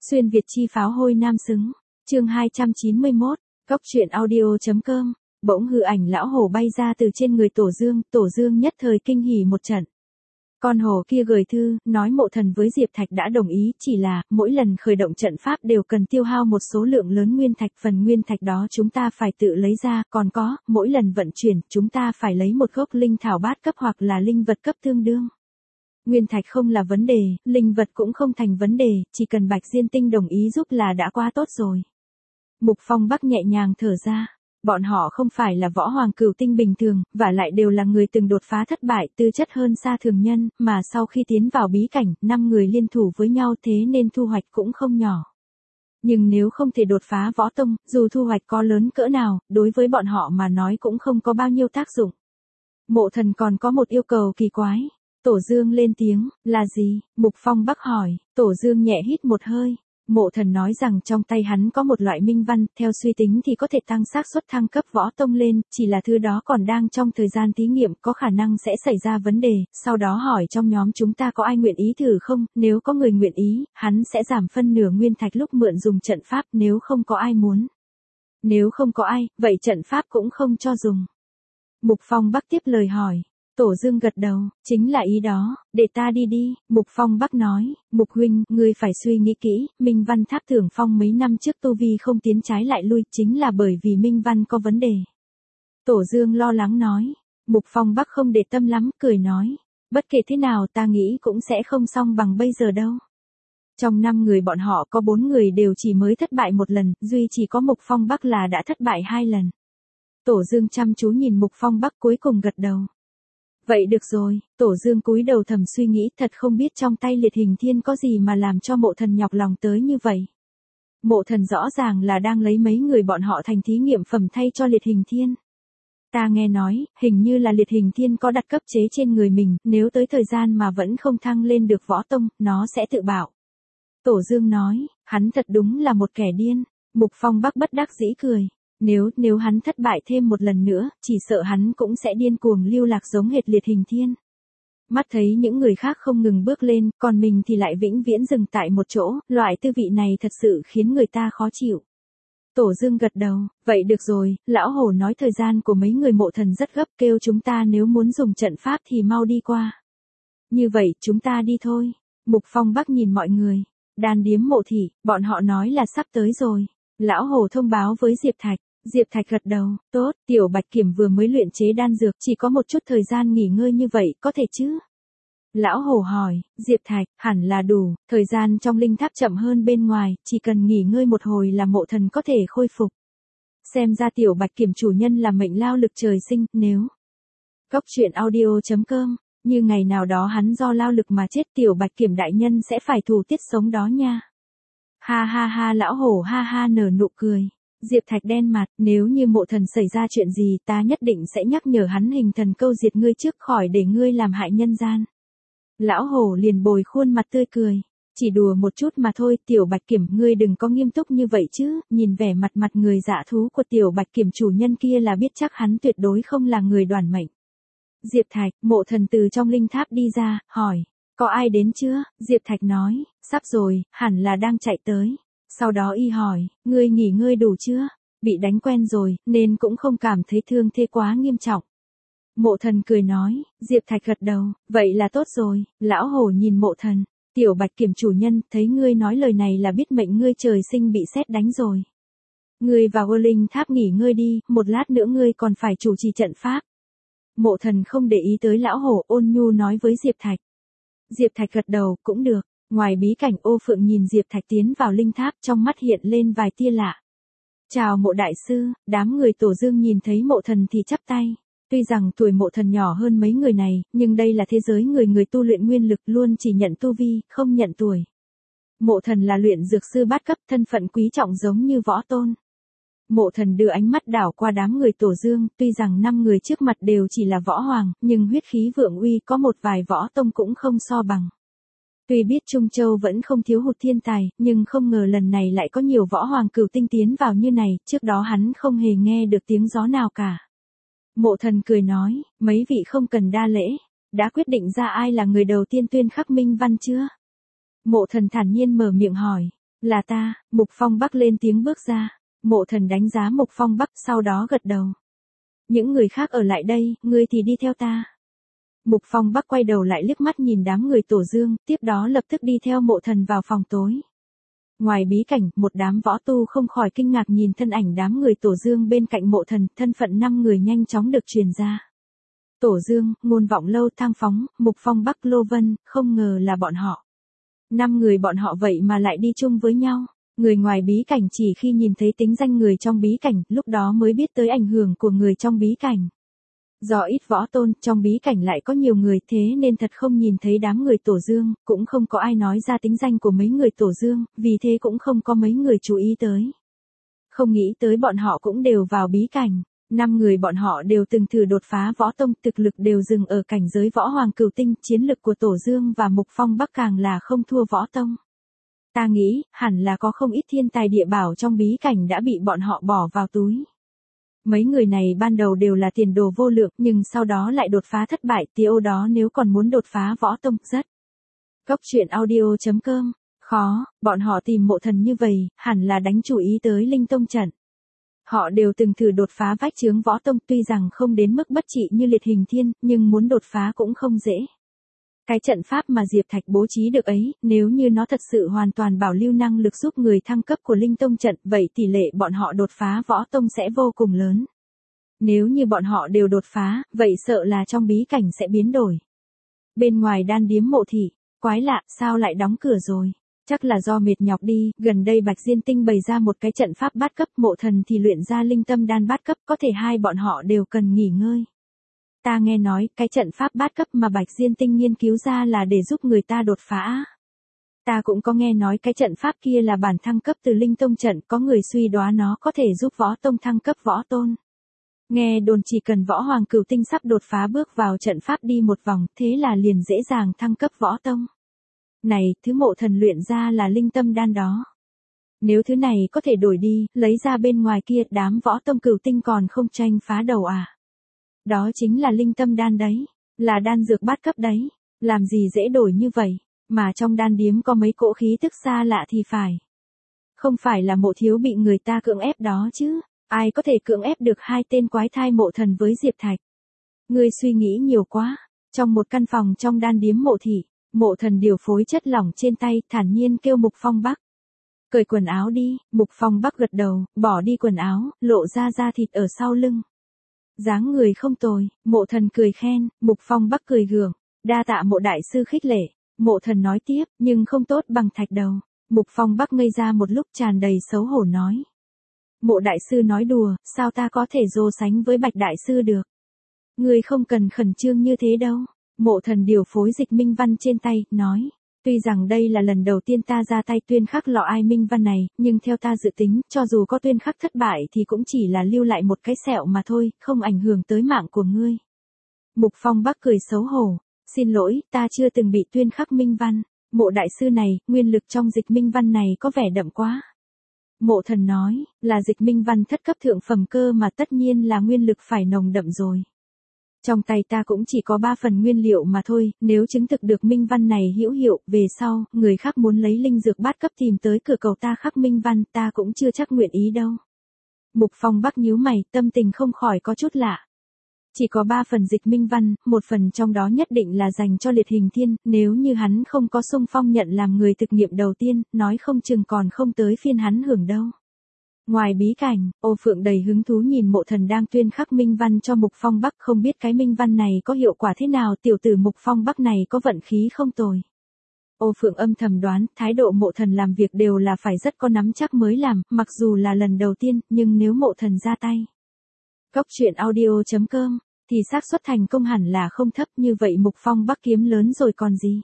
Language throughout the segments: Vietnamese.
Xuyên Việt chi pháo hôi nam xứng. Chương 291, Cóc truyện audio.com. Bỗng hư ảnh lão hổ bay ra từ trên người Tổ Dương nhất thời kinh hỉ một trận. Con hổ kia gửi thư, nói Mộ Thần với Diệp Thạch đã đồng ý, chỉ là, mỗi lần khởi động trận pháp đều cần tiêu hao một số lượng lớn nguyên thạch, phần nguyên thạch đó chúng ta phải tự lấy ra, còn có, mỗi lần vận chuyển, chúng ta phải lấy một gốc linh thảo bát cấp hoặc là linh vật cấp tương đương. Nguyên thạch không là vấn đề, linh vật cũng không thành vấn đề, chỉ cần Bạch Diên Tinh đồng ý giúp là đã quá tốt rồi. Mục Phong Bắc nhẹ nhàng thở ra. Bọn họ không phải là võ hoàng cửu tinh bình thường, và lại đều là người từng đột phá thất bại, tư chất hơn xa thường nhân, mà sau khi tiến vào bí cảnh, 5 người liên thủ với nhau thế nên thu hoạch cũng không nhỏ. Nhưng nếu không thể đột phá võ tông, dù thu hoạch có lớn cỡ nào, đối với bọn họ mà nói cũng không có bao nhiêu tác dụng. Mộ Thần còn có một yêu cầu kỳ quái. Tổ Dương lên tiếng, là gì? Mục Phong Bắc hỏi. Tổ Dương nhẹ hít một hơi. Mộ Thần nói rằng trong tay hắn có một loại minh văn, theo suy tính thì có thể tăng xác suất thăng cấp võ tông lên, chỉ là thứ đó còn đang trong thời gian thí nghiệm, có khả năng sẽ xảy ra vấn đề, sau đó hỏi trong nhóm chúng ta có ai nguyện ý thử không, nếu có người nguyện ý, hắn sẽ giảm phân nửa nguyên thạch lúc mượn dùng trận pháp, nếu không có ai muốn. Nếu không có ai, vậy trận pháp cũng không cho dùng. Mục Phong Bắc tiếp lời hỏi. Tổ Dương gật đầu, chính là ý đó, để ta đi. Mục Phong Bắc nói, Mục huynh, ngươi phải suy nghĩ kỹ, Minh Văn Tháp Thường Phong mấy năm trước tu vi không tiến trái lại lui, chính là bởi vì Minh Văn có vấn đề. Tổ Dương lo lắng nói. Mục Phong Bắc không để tâm lắm, cười nói, bất kể thế nào ta nghĩ cũng sẽ không xong bằng bây giờ đâu. Trong 5 người bọn họ có 4 người đều chỉ mới thất bại một lần, duy chỉ có Mục Phong Bắc là đã thất bại 2 lần. Tổ Dương chăm chú nhìn Mục Phong Bắc cuối cùng gật đầu. Vậy được rồi, Tổ Dương cúi đầu thầm suy nghĩ, thật không biết trong tay Liệt Hình Thiên có gì mà làm cho Mộ Thần nhọc lòng tới như vậy. Mộ Thần rõ ràng là đang lấy mấy người bọn họ thành thí nghiệm phẩm thay cho Liệt Hình Thiên. Ta nghe nói, hình như là Liệt Hình Thiên có đặt cấp chế trên người mình, nếu tới thời gian mà vẫn không thăng lên được võ tông, nó sẽ tự bạo. Tổ Dương nói, hắn thật đúng là một kẻ điên. Mục Phong Bắc bất đắc dĩ cười. Nếu hắn thất bại thêm một lần nữa, chỉ sợ hắn cũng sẽ điên cuồng lưu lạc giống hệt Liệt Hình Thiên. Mắt thấy những người khác không ngừng bước lên, còn mình thì lại vĩnh viễn dừng tại một chỗ, loại tư vị này thật sự khiến người ta khó chịu. Tổ Dương gật đầu, vậy được rồi, lão hổ nói thời gian của mấy người Mộ Thần rất gấp, kêu chúng ta nếu muốn dùng trận pháp thì mau đi qua. Như vậy, chúng ta đi thôi. Mục Phong Bắc nhìn mọi người. Đan điếm Mộ Thị, bọn họ nói là sắp tới rồi. Lão hổ thông báo với Diệp Thạch. Diệp Thạch gật đầu, tốt, Tiểu Bạch Kiểm vừa mới luyện chế đan dược, chỉ có một chút thời gian nghỉ ngơi như vậy, có thể chứ? Lão hổ hỏi, Diệp Thạch, hẳn là đủ, thời gian trong linh tháp chậm hơn bên ngoài, chỉ cần nghỉ ngơi một hồi là Mộ Thần có thể khôi phục. Xem ra Tiểu Bạch Kiểm chủ nhân là mệnh lao lực trời sinh, nếu Cóc truyện audio.com, như ngày nào đó hắn do lao lực mà chết, Tiểu Bạch Kiểm đại nhân sẽ phải thù tiết sống đó nha. Ha ha ha, lão hổ ha ha nở nụ cười. Diệp Thạch đen mặt, nếu như Mộ Thần xảy ra chuyện gì ta nhất định sẽ nhắc nhở hắn hình thần câu diệt ngươi trước khỏi để ngươi làm hại nhân gian. Lão hổ liền bồi khuôn mặt tươi cười. Chỉ đùa một chút mà thôi, Tiểu Bạch Kiểm ngươi đừng có nghiêm túc như vậy chứ, nhìn vẻ mặt người dạ thú của Tiểu Bạch Kiểm chủ nhân kia là biết chắc hắn tuyệt đối không là người đoản mệnh. Diệp Thạch, Mộ Thần từ trong linh tháp đi ra, hỏi, có ai đến chưa? Diệp Thạch nói, sắp rồi, hẳn là đang chạy tới. Sau đó y hỏi, ngươi nghỉ ngơi đủ chưa? Bị đánh quen rồi, nên cũng không cảm thấy thương thế quá nghiêm trọng. Mộ Thần cười nói, Diệp Thạch gật đầu, vậy là tốt rồi. Lão hổ nhìn Mộ Thần, Tiểu Bạch Kiểm chủ nhân, thấy ngươi nói lời này là biết mệnh ngươi trời sinh bị sét đánh rồi. Ngươi vào linh tháp nghỉ ngơi đi, một lát nữa ngươi còn phải chủ trì trận pháp. Mộ Thần không để ý tới lão hổ, ôn nhu nói với Diệp Thạch. Diệp Thạch gật đầu, cũng được. Ngoài bí cảnh, Ô Phượng nhìn Diệp Thạch tiến vào linh tháp, trong mắt hiện lên vài tia lạ. Chào Mộ đại sư, đám người Tổ Dương nhìn thấy Mộ Thần thì chắp tay. Tuy rằng tuổi Mộ Thần nhỏ hơn mấy người này, nhưng đây là thế giới người tu luyện nguyên lực, luôn chỉ nhận tu vi, không nhận tuổi. Mộ Thần là luyện dược sư bát cấp, thân phận quý trọng giống như võ tôn. Mộ Thần đưa ánh mắt đảo qua đám người Tổ Dương, tuy rằng 5 người trước mặt đều chỉ là võ hoàng, nhưng huyết khí vượng uy có một vài võ tông cũng không so bằng. Tuy biết Trung Châu vẫn không thiếu hụt thiên tài, nhưng không ngờ lần này lại có nhiều võ hoàng cửu tinh tiến vào như này, trước đó hắn không hề nghe được tiếng gió nào cả. Mộ Thần cười nói, mấy vị không cần đa lễ, đã quyết định ra ai là người đầu tiên tuyên khắc minh văn chưa? Mộ Thần thản nhiên mở miệng hỏi, Là ta, Mục Phong Bắc lên tiếng bước ra. Mộ Thần đánh giá Mục Phong Bắc sau đó gật đầu. Những người khác ở lại đây, ngươi thì đi theo ta. Mục Phong Bắc quay đầu lại liếc mắt nhìn đám người Tổ Dương, tiếp đó lập tức đi theo Mộ Thần vào phòng tối. Ngoài bí cảnh, một đám võ tu không khỏi kinh ngạc nhìn thân ảnh đám người Tổ Dương bên cạnh Mộ Thần, thân phận 5 người nhanh chóng được truyền ra. Tổ Dương, Ngôn Vọng Lâu, Thang Phóng, Mục Phong Bắc, Lô Vân, không ngờ là bọn họ. 5 người bọn họ vậy mà lại đi chung với nhau. Người ngoài bí cảnh chỉ khi nhìn thấy tính danh người trong bí cảnh, lúc đó mới biết tới ảnh hưởng của người trong bí cảnh. Do ít võ tôn, trong bí cảnh lại có nhiều người, thế nên thật không nhìn thấy đám người Tổ Dương, cũng không có ai nói ra tính danh của mấy người Tổ Dương, vì thế cũng không có mấy người chú ý tới. Không nghĩ tới bọn họ cũng đều vào bí cảnh. 5 người bọn họ đều từng thử đột phá võ tông, thực lực đều dừng ở cảnh giới võ hoàng cửu tinh, chiến lực của Tổ Dương và Mục Phong Bắc càng là không thua võ tông. Ta nghĩ, hẳn là có không ít thiên tài địa bảo trong bí cảnh đã bị bọn họ bỏ vào túi. Mấy người này ban đầu đều là tiền đồ vô lượng, nhưng sau đó lại đột phá thất bại, tiêu đó nếu còn muốn đột phá võ tông, rất. Góc truyện audio.com, khó, bọn họ tìm Mộ Thần như vậy, hẳn là đánh chủ ý tới Linh Tông trận. Họ đều từng thử đột phá vách chướng võ tông, tuy rằng không đến mức bất trị như Liệt Hình Thiên, nhưng muốn đột phá cũng không dễ. Cái trận pháp mà Diệp Thạch bố trí được ấy, nếu như nó thật sự hoàn toàn bảo lưu năng lực giúp người thăng cấp của Linh Tông trận, vậy tỷ lệ bọn họ đột phá võ tông sẽ vô cùng lớn. Nếu như bọn họ đều đột phá, vậy sợ là trong bí cảnh sẽ biến đổi. Bên ngoài đan điếm Mộ Thị, quái lạ, sao lại đóng cửa rồi? Chắc là do mệt nhọc đi, gần đây Bạch Diên Tinh bày ra một cái trận pháp bát cấp, Mộ Thần thì luyện ra linh tâm đan bát cấp, có thể hai bọn họ đều cần nghỉ ngơi. Ta nghe nói, cái trận pháp bát cấp mà Bạch Diên Tinh nghiên cứu ra là để giúp người ta đột phá. Ta cũng có nghe nói cái trận pháp kia là bản thăng cấp từ Linh Tông trận, có người suy đoán nó có thể giúp võ tông thăng cấp võ tôn. Nghe đồn chỉ cần võ hoàng cửu tinh sắp đột phá bước vào trận pháp đi một vòng, thế là liền dễ dàng thăng cấp võ tông. Này, thứ Mộ Thần luyện ra là linh tâm đan đó. Nếu thứ này có thể đổi đi, lấy ra bên ngoài kia, đám võ tông cửu tinh còn không tranh phá đầu à? Đó chính là linh tâm đan đấy, là đan dược bát cấp đấy, làm gì dễ đổi như vậy, mà trong đan điếm có mấy cỗ khí tức xa lạ thì phải. Không phải là Mộ thiếu bị người ta cưỡng ép đó chứ, ai có thể cưỡng ép được hai tên quái thai Mộ Thần với Diệp Thạch. Ngươi suy nghĩ nhiều quá. Trong một căn phòng trong đan điếm Mộ Thị, Mộ Thần điều phối chất lỏng trên tay, thản nhiên kêu Mục Phong Bắc. Cởi quần áo đi, Mục Phong Bắc gật đầu, bỏ đi quần áo, lộ ra da thịt ở sau lưng. Dáng người không tồi, Mộ Thần cười khen, Mục Phong Bắc cười gượng, đa tạ Mộ đại sư khích lệ. Mộ Thần nói tiếp, nhưng không tốt bằng thạch đầu. Mục Phong Bắc ngây ra một lúc tràn đầy xấu hổ nói. Mộ đại sư nói đùa, sao ta có thể so sánh với Bạch đại sư được? Ngươi không cần khẩn trương như thế đâu. Mộ Thần điều phối dịch minh văn trên tay, nói. Tuy rằng đây là lần đầu tiên ta ra tay tuyên khắc lọ ai minh văn này, nhưng theo ta dự tính, cho dù có tuyên khắc thất bại thì cũng chỉ là lưu lại một cái sẹo mà thôi, không ảnh hưởng tới mạng của ngươi. Mục Phong Bắc cười xấu hổ. Xin lỗi, ta chưa từng bị tuyên khắc minh văn. Mộ đại sư này, nguyên lực trong dịch minh văn này có vẻ đậm quá. Mộ Thần nói, là dịch minh văn thất cấp thượng phẩm cơ mà, tất nhiên là nguyên lực phải nồng đậm rồi. Trong tay ta cũng chỉ có 3 phần nguyên liệu mà thôi, nếu chứng thực được minh văn này hữu hiệu, về sau, người khác muốn lấy linh dược bát cấp tìm tới cửa cầu ta khắc minh văn, ta cũng chưa chắc nguyện ý đâu. Mục Phong Bắc nhíu mày, tâm tình không khỏi có chút lạ. Chỉ có 3 phần dịch minh văn, một phần trong đó nhất định là dành cho Liệt Hình Thiên, nếu như hắn không có xung phong nhận làm người thực nghiệm đầu tiên, nói không chừng còn không tới phiên hắn hưởng đâu. Ngoài bí cảnh, Ô Phượng đầy hứng thú nhìn Mộ Thần đang tuyên khắc minh văn cho Mục Phong Bắc, không biết cái minh văn này có hiệu quả thế nào, tiểu tử Mục Phong Bắc này có vận khí không tồi. Ô Phượng âm thầm đoán, thái độ Mộ Thần làm việc đều là phải rất có nắm chắc mới làm, mặc dù là lần đầu tiên, nhưng nếu Mộ Thần ra tay. Góc truyện audio.com, thì xác suất thành công hẳn là không thấp, như vậy Mục Phong Bắc kiếm lớn rồi còn gì.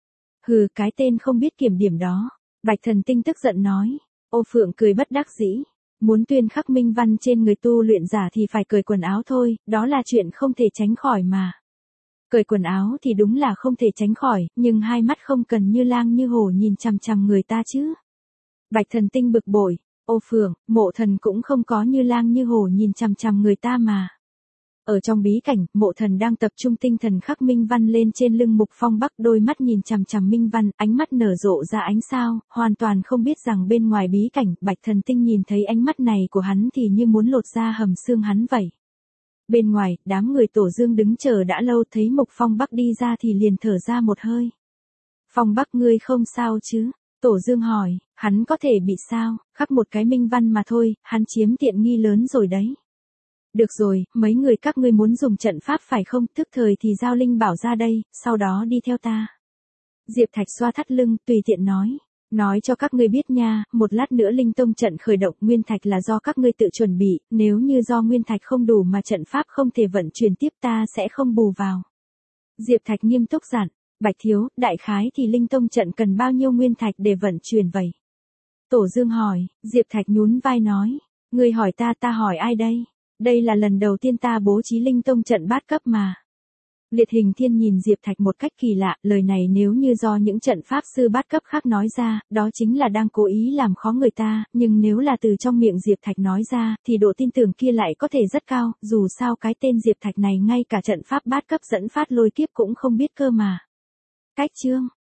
Hừ, cái tên không biết kiểm điểm đó. Bạch Thần Tinh tức giận nói. Ô Phượng cười bất đắc dĩ. Muốn tuyên khắc minh văn trên người tu luyện giả thì phải cởi quần áo thôi, đó là chuyện không thể tránh khỏi mà. Cởi quần áo thì đúng là không thể tránh khỏi, nhưng hai mắt không cần như lang như hổ nhìn chằm chằm người ta chứ. Bạch Thần Tinh bực bội. Ô Phượng, Mộ Thần cũng không có như lang như hổ nhìn chằm chằm người ta mà. Ở trong bí cảnh, Mộ Thần đang tập trung tinh thần khắc minh văn lên trên lưng Mục Phong Bắc, đôi mắt nhìn chằm chằm minh văn, ánh mắt nở rộ ra ánh sao, hoàn toàn không biết rằng bên ngoài bí cảnh, Bạch Thần Tinh nhìn thấy ánh mắt này của hắn thì như muốn lột ra hầm xương hắn vậy. Bên ngoài, đám người Tổ Dương đứng chờ đã lâu, thấy Mục Phong Bắc đi ra thì liền thở ra một hơi. Phong Bắc, ngươi không sao chứ? Tổ Dương hỏi, hắn có thể bị sao, khắc một cái minh văn mà thôi, hắn chiếm tiện nghi lớn rồi đấy. Được rồi, mấy người các ngươi muốn dùng trận pháp phải không, tức thời thì giao linh bảo ra đây, sau đó đi theo ta. Diệp Thạch xoa thắt lưng, tùy tiện nói cho các ngươi biết nha, một lát nữa linh tông trận khởi động, nguyên thạch là do các ngươi tự chuẩn bị, nếu như do nguyên thạch không đủ mà trận pháp không thể vận chuyển tiếp ta sẽ không bù vào. Diệp Thạch nghiêm túc dặn, Bạch thiếu, đại khái thì linh tông trận cần bao nhiêu nguyên thạch để vận chuyển vậy? Tổ Dương hỏi, Diệp Thạch nhún vai nói, ngươi hỏi ta hỏi ai đây? Đây là lần đầu tiên ta bố trí linh tông trận bát cấp mà. Liệt Hình Thiên nhìn Diệp Thạch một cách kỳ lạ, lời này nếu như do những trận pháp sư bát cấp khác nói ra, đó chính là đang cố ý làm khó người ta, nhưng nếu là từ trong miệng Diệp Thạch nói ra, thì độ tin tưởng kia lại có thể rất cao, dù sao cái tên Diệp Thạch này ngay cả trận pháp bát cấp dẫn phát lôi kiếp cũng không biết cơ mà. Cách chương